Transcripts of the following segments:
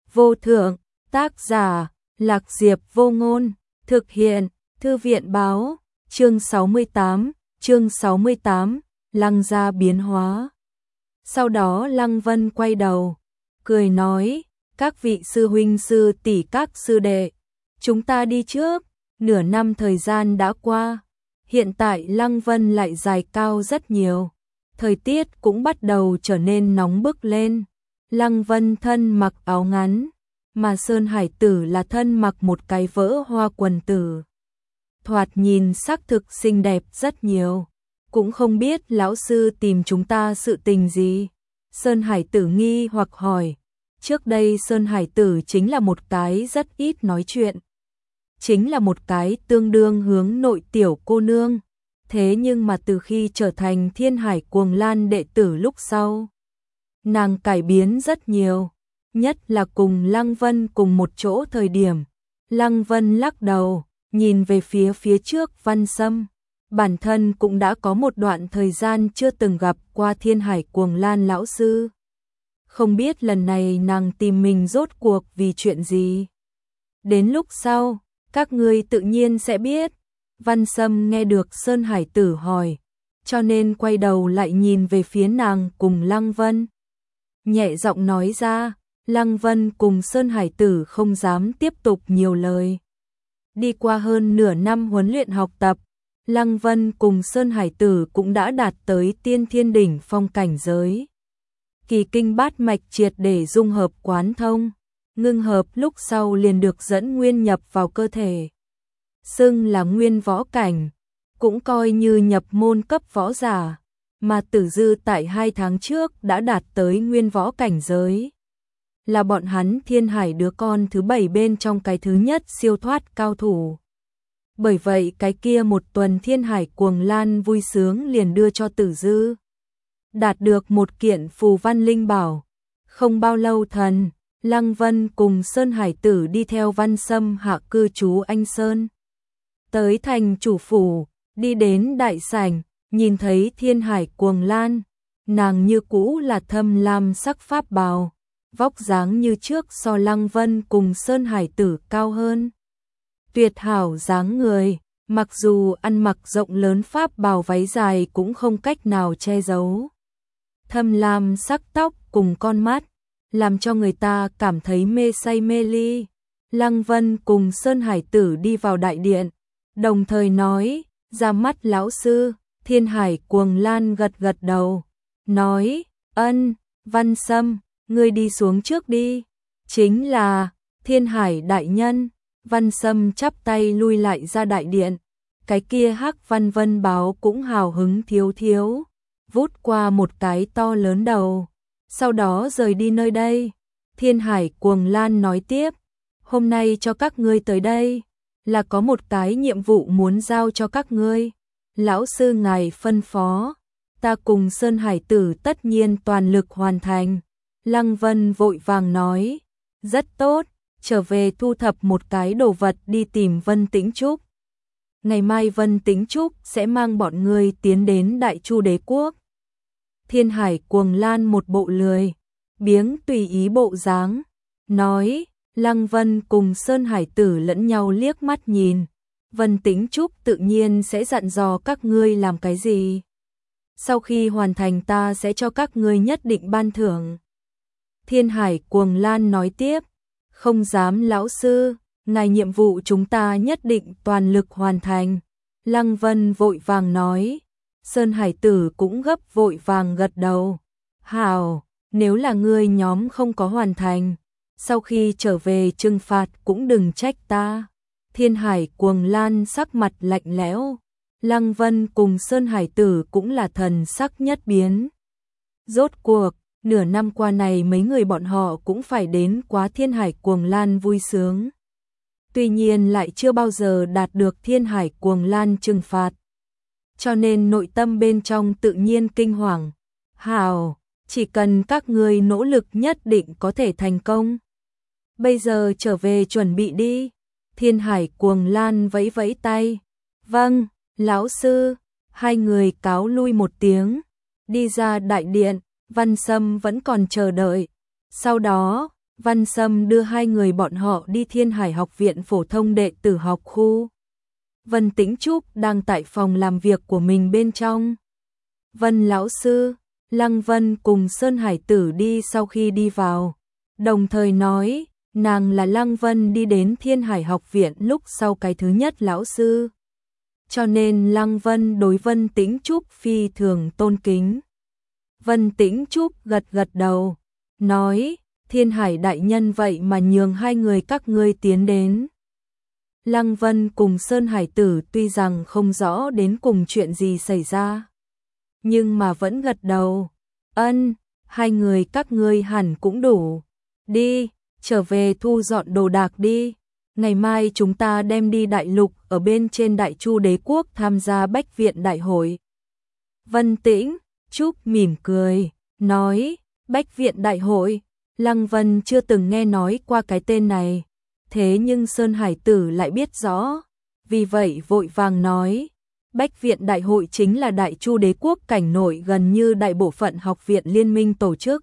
vô thượng, tác giả, Lạc Diệp Vô Ngôn, thực hiện, Thư viện báo, chương 68, Lăng gia biến hóa. Sau đó Lăng Vân quay đầu, cười nói, các vị sư huynh sư tỷ các sư đệ, chúng ta đi trước, nửa năm thời gian đã qua, hiện tại Lăng Vân lại dài cao rất nhiều, thời tiết cũng bắt đầu trở nên nóng bức lên. Lăng Vân thân mặc áo ngắn, mà Sơn Hải Tử là thân mặc một cái vỡ hoa quần tử. Thoạt nhìn sắc thực xinh đẹp rất nhiều, cũng không biết lão sư tìm chúng ta sự tình gì. Sơn Hải Tử nghi hoặc hỏi, trước đây Sơn Hải Tử chính là một cái rất ít nói chuyện, chính là một cái tương đương hướng nội tiểu cô nương, thế nhưng mà từ khi trở thành Thiên Hải Cuồng Lan đệ tử lúc sau, nàng cải biến rất nhiều, nhất là cùng Lăng Vân cùng một chỗ thời điểm. Lăng Vân lắc đầu, nhìn về phía trước Văn Sâm, bản thân cũng đã có một đoạn thời gian chưa từng gặp qua Thiên Hải Cuồng Lan lão sư. Không biết lần này nàng tìm mình rốt cuộc vì chuyện gì. Đến lúc sau, các ngươi tự nhiên sẽ biết. Văn Sâm nghe được Sơn Hải Tử hỏi, cho nên quay đầu lại nhìn về phía nàng cùng Lăng Vân. Nhẹ giọng nói ra, Lăng Vân cùng Sơn Hải Tử không dám tiếp tục nhiều lời. Đi qua hơn nửa năm huấn luyện học tập, Lăng Vân cùng Sơn Hải Tử cũng đã đạt tới tiên thiên đỉnh phong cảnh giới. Kỳ kinh bát mạch triệt để dung hợp quán thông, ngưng hợp lúc sau liền được dẫn nguyên nhập vào cơ thể. Xưng là nguyên võ cảnh, cũng coi như nhập môn cấp võ giả, mà Tử Dư tại 2 tháng trước đã đạt tới nguyên võ cảnh giới. Là bọn hắn Thiên Hải đứa con thứ 7 bên trong cái thứ nhất siêu thoát cao thủ. Bởi vậy cái kia một tuần Thiên Hải Cuồng Lan vui sướng liền đưa cho Tử Dư. Đạt được một kiện phù văn linh bảo. Không bao lâu thần, Lăng Vân cùng Sơn Hải Tử đi theo Văn Sâm hạ cư trú Anh Sơn. Tới thành chủ phủ, đi đến đại sảnh, nhìn thấy Thiên Hải Cuồng Lan, nàng như cũ là thâm lam sắc pháp bào, vóc dáng như trước so Lăng Vân cùng Sơn Hải Tử cao hơn. Tuyệt hảo dáng người, mặc dù ăn mặc rộng lớn pháp bào váy dài cũng không cách nào che giấu. Thâm lam sắc tóc cùng con mắt, làm cho người ta cảm thấy mê say mê ly. Lăng Vân cùng Sơn Hải Tử đi vào đại điện, đồng thời nói, ra mắt lão sư. Thiên Hải Cuồng Lan gật gật đầu, nói, ân, Văn Sâm, ngươi đi xuống trước đi. Chính là, Thiên Hải đại nhân. Văn Sâm chắp tay lui lại ra đại điện, cái kia Hắc Văn Vân báo cũng hào hứng thiếu thiếu, vút qua một cái to lớn đầu, sau đó rời đi nơi đây. Thiên Hải Cuồng Lan nói tiếp, hôm nay cho các ngươi tới đây, là có một cái nhiệm vụ muốn giao cho các ngươi. Lão sư ngài phân phó, ta cùng Sơn Hải Tử tất nhiên toàn lực hoàn thành. Lăng Vân vội vàng nói, rất tốt, trở về thu thập một cái đồ vật đi tìm Vân Tĩnh Trúc. Ngày mai Vân Tĩnh Trúc sẽ mang bọn ngươi tiến đến Đại Chu Đế Quốc. Thiên Hải Cuồng Lan một bộ lười biếng tùy ý bộ dáng, nói. Lăng Vân cùng Sơn Hải Tử lẫn nhau liếc mắt nhìn, Vân Tĩnh Trúc tự nhiên sẽ dặn dò các ngươi làm cái gì. Sau khi hoàn thành ta sẽ cho các ngươi nhất định ban thưởng. Thiên Hải Cuồng Lan nói tiếp, không dám lão sư, ngài nhiệm vụ chúng ta nhất định toàn lực hoàn thành. Lăng Vân vội vàng nói, Sơn Hải Tử cũng gấp vội vàng gật đầu. Hảo, nếu là ngươi nhóm không có hoàn thành, sau khi trở về trừng phạt cũng đừng trách ta. Thiên Hải Cuồng Lan sắc mặt lạnh lẽo, Lăng Vân cùng Sơn Hải Tử cũng là thần sắc nhất biến. Rốt cuộc, nửa năm qua này mấy người bọn họ cũng phải đến quá Thiên Hải Cuồng Lan vui sướng. Tuy nhiên lại chưa bao giờ đạt được Thiên Hải Cuồng Lan trừng phạt. Cho nên nội tâm bên trong tự nhiên kinh hoàng. Hảo, chỉ cần các ngươi nỗ lực nhất định có thể thành công. Bây giờ trở về chuẩn bị đi. Thiên Hải Cuồng Lan vẫy vẫy tay. Vâng, lão sư. Hai người cáo lui một tiếng, đi ra đại điện. Văn Sâm vẫn còn chờ đợi. Sau đó, Văn Sâm đưa hai người bọn họ đi Thiên Hải học viện phổ thông đệ tử học khu. Vân Tĩnh Trúc đang tại phòng làm việc của mình bên trong. Vân lão sư, Lăng Vân cùng Sơn Hải Tử đi sau khi đi vào, đồng thời nói, nàng là Lăng Vân đi đến Thiên Hải học viện lúc sau cái thứ nhất lão sư. Cho nên Lăng Vân đối Vân Tĩnh Trúc phi thường tôn kính. Vân Tĩnh Trúc gật gật đầu, nói, Thiên Hải đại nhân vậy mà nhường hai người các ngươi tiến đến. Lăng Vân cùng Sơn Hải Tử tuy rằng không rõ đến cùng chuyện gì xảy ra, nhưng mà vẫn gật đầu. Ân, hai người các ngươi hẳn cũng đủ. Đi, trở về thu dọn đồ đạc đi. Ngày mai chúng ta đem đi đại lục ở bên trên Đại Chu đế quốc tham gia Bách viện đại hội. Vân Tĩnh Trúc mỉm cười, nói, Bách viện đại hội, Lăng Vân chưa từng nghe nói qua cái tên này. Thế nhưng Sơn Hải Tử lại biết rõ, vì vậy vội vàng nói, Bách viện đại hội chính là Đại Chu đế quốc cảnh nội gần như đại bộ phận học viện liên minh tổ chức.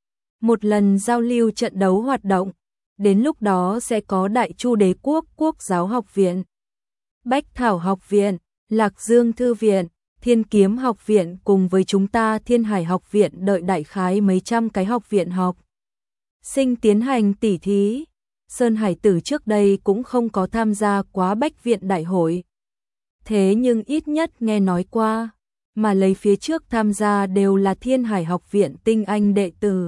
Một lần giao lưu trận đấu hoạt động, đến lúc đó sẽ có Đại Chu đế quốc quốc giáo học viện, Bách Thảo học viện, Lạc Dương thư viện, Thiên Kiếm học viện cùng với chúng ta Thiên Hải học viện đợi đại khái mấy trăm cái học viện học sinh tiến hành tỉ thí. Sơn Hải Tử trước đây cũng không có tham gia quá Bách viện đại hội. Thế nhưng ít nhất nghe nói qua, mà lấy phía trước tham gia đều là Thiên Hải học viện tinh anh đệ tử.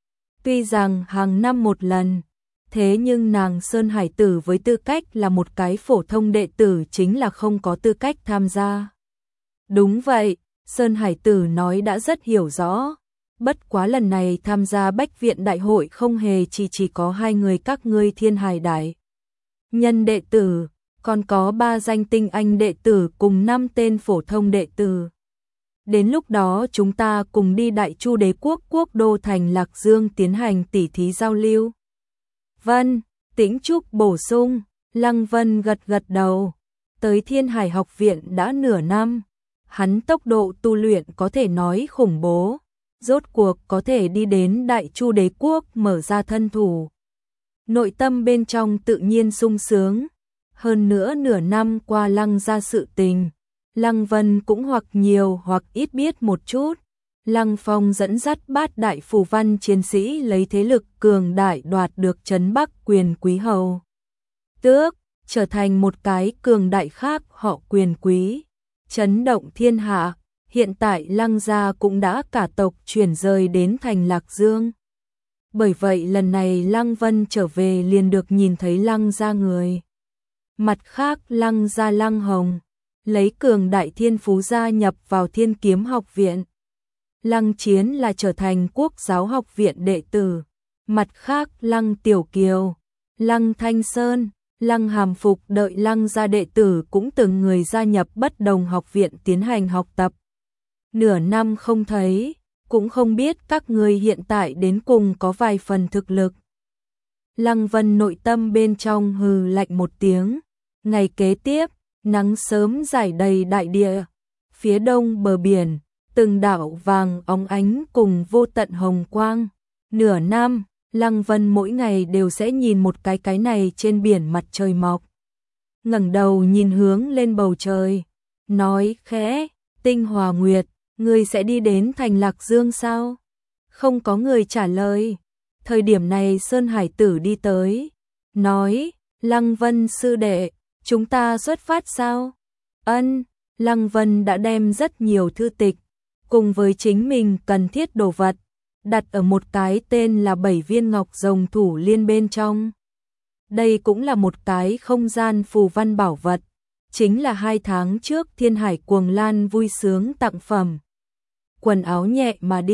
Tuy rằng hàng năm một lần, thế nhưng nàng Sơn Hải Tử với tư cách là một cái phổ thông đệ tử chính là không có tư cách tham gia. Đúng vậy, Sơn Hải Tử nói đã rất hiểu rõ. Bất quá lần này tham gia Bách viện đại hội không hề chỉ có hai người các ngươi Thiên Hải đại nhân đệ tử, còn có 3 danh tinh anh đệ tử cùng 5 tên phổ thông đệ tử. Đến lúc đó chúng ta cùng đi Đại Chu đế quốc quốc đô thành Lạc Dương tiến hành tỉ thí giao lưu. Vân Tĩnh Trúc bổ sung. Lăng Vân gật gật đầu. Tới Thiên Hải học viện đã nửa năm, hắn tốc độ tu luyện có thể nói khủng bố, rốt cuộc có thể đi đến Đại Chu đế quốc mở ra thân thủ. Nội tâm bên trong tự nhiên sung sướng. Hơn nữa nửa năm qua Lăng ra sự tình, Lăng Vân cũng hoặc nhiều hoặc ít biết một chút. Lăng Phong dẫn dắt 8 đại phù văn chiến sĩ lấy thế lực cường đại đoạt được trấn Bắc quyền quý hầu tước, trở thành một cái cường đại khác họ quyền quý, chấn động thiên hạ. Hiện tại Lăng gia cũng đã cả tộc chuyển rời đến thành Lạc Dương. Bởi vậy lần này Lăng Vân trở về liền được nhìn thấy Lăng gia người. Mặt khác Lăng gia Lăng Hồng lấy cường đại thiên phú gia nhập vào Thiên Kiếm học viện. Lăng Chiến là trở thành quốc giáo học viện đệ tử. Mặt khác Lăng Tiểu Kiều, Lăng Thanh Sơn, Lăng Hàm Phục đợi Lăng gia đệ tử cũng từng người gia nhập bất đồng học viện tiến hành học tập. Nửa năm không thấy, cũng không biết các người hiện tại đến cùng có vài phần thực lực. Lăng Vân nội tâm bên trong hừ lạnh một tiếng. Ngày kế tiếp, nắng sớm rải đầy đại địa. Phía đông bờ biển, từng đạo vàng óng ánh cùng vô tận hồng quang. Nửa năm, Lăng Vân mỗi ngày đều sẽ nhìn một cái này trên biển mặt trời mọc. Ngẩng đầu nhìn hướng lên bầu trời, nói khẽ, Tinh Hòa Nguyệt, ngươi sẽ đi đến thành Lạc Dương sao? Không có người trả lời. Thời điểm này Sơn Hải Tử đi tới, nói, Lăng Vân sư đệ, chúng ta xuất phát sao? Ân, Lăng Vân đã đem rất nhiều thư tịch, cùng với chính mình cần thiết đồ vật, đặt ở một cái tên là 7 viên ngọc rồng thủ liên bên trong. Đây cũng là một cái không gian phù văn bảo vật, chính là 2 tháng trước Thiên Hải Cuồng Lan vui sướng tặng phẩm. Quần áo nhẹ mà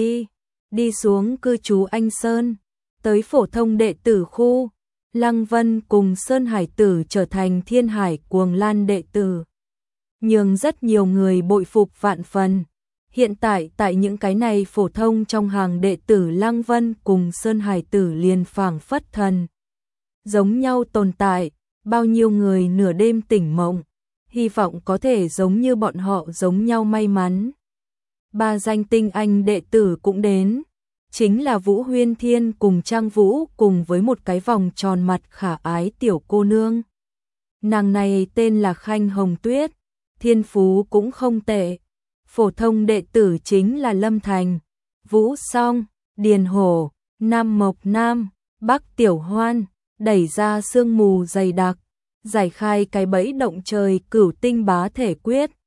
đi xuống cư trú Anh Sơn, tới phổ thông đệ tử khu. Lăng Vân cùng Sơn Hải Tử trở thành Thiên Hải Cuồng Lan đệ tử, nhưng rất nhiều người bội phục vạn phần. Hiện tại tại những cái này phổ thông trong hàng đệ tử Lăng Vân cùng Sơn Hải Tử liền phảng phất thần giống nhau tồn tại, bao nhiêu người nửa đêm tỉnh mộng, hy vọng có thể giống như bọn họ giống nhau may mắn. 3 danh tinh anh đệ tử cũng đến, chính là Vũ Huyên Thiên cùng Trang Vũ cùng với một cái vòng tròn mặt khả ái tiểu cô nương. Nàng này tên là Khanh Hồng Tuyết, thiên phú cũng không tệ. Phổ thông đệ tử chính là Lâm Thành, Vũ Song, Điền Hổ, Nam Mộc Nam, Bắc Tiểu Hoan, đẩy ra sương mù dày đặc, giải khai cái bẫy động trời Cửu Tinh Bá Thể Quyết,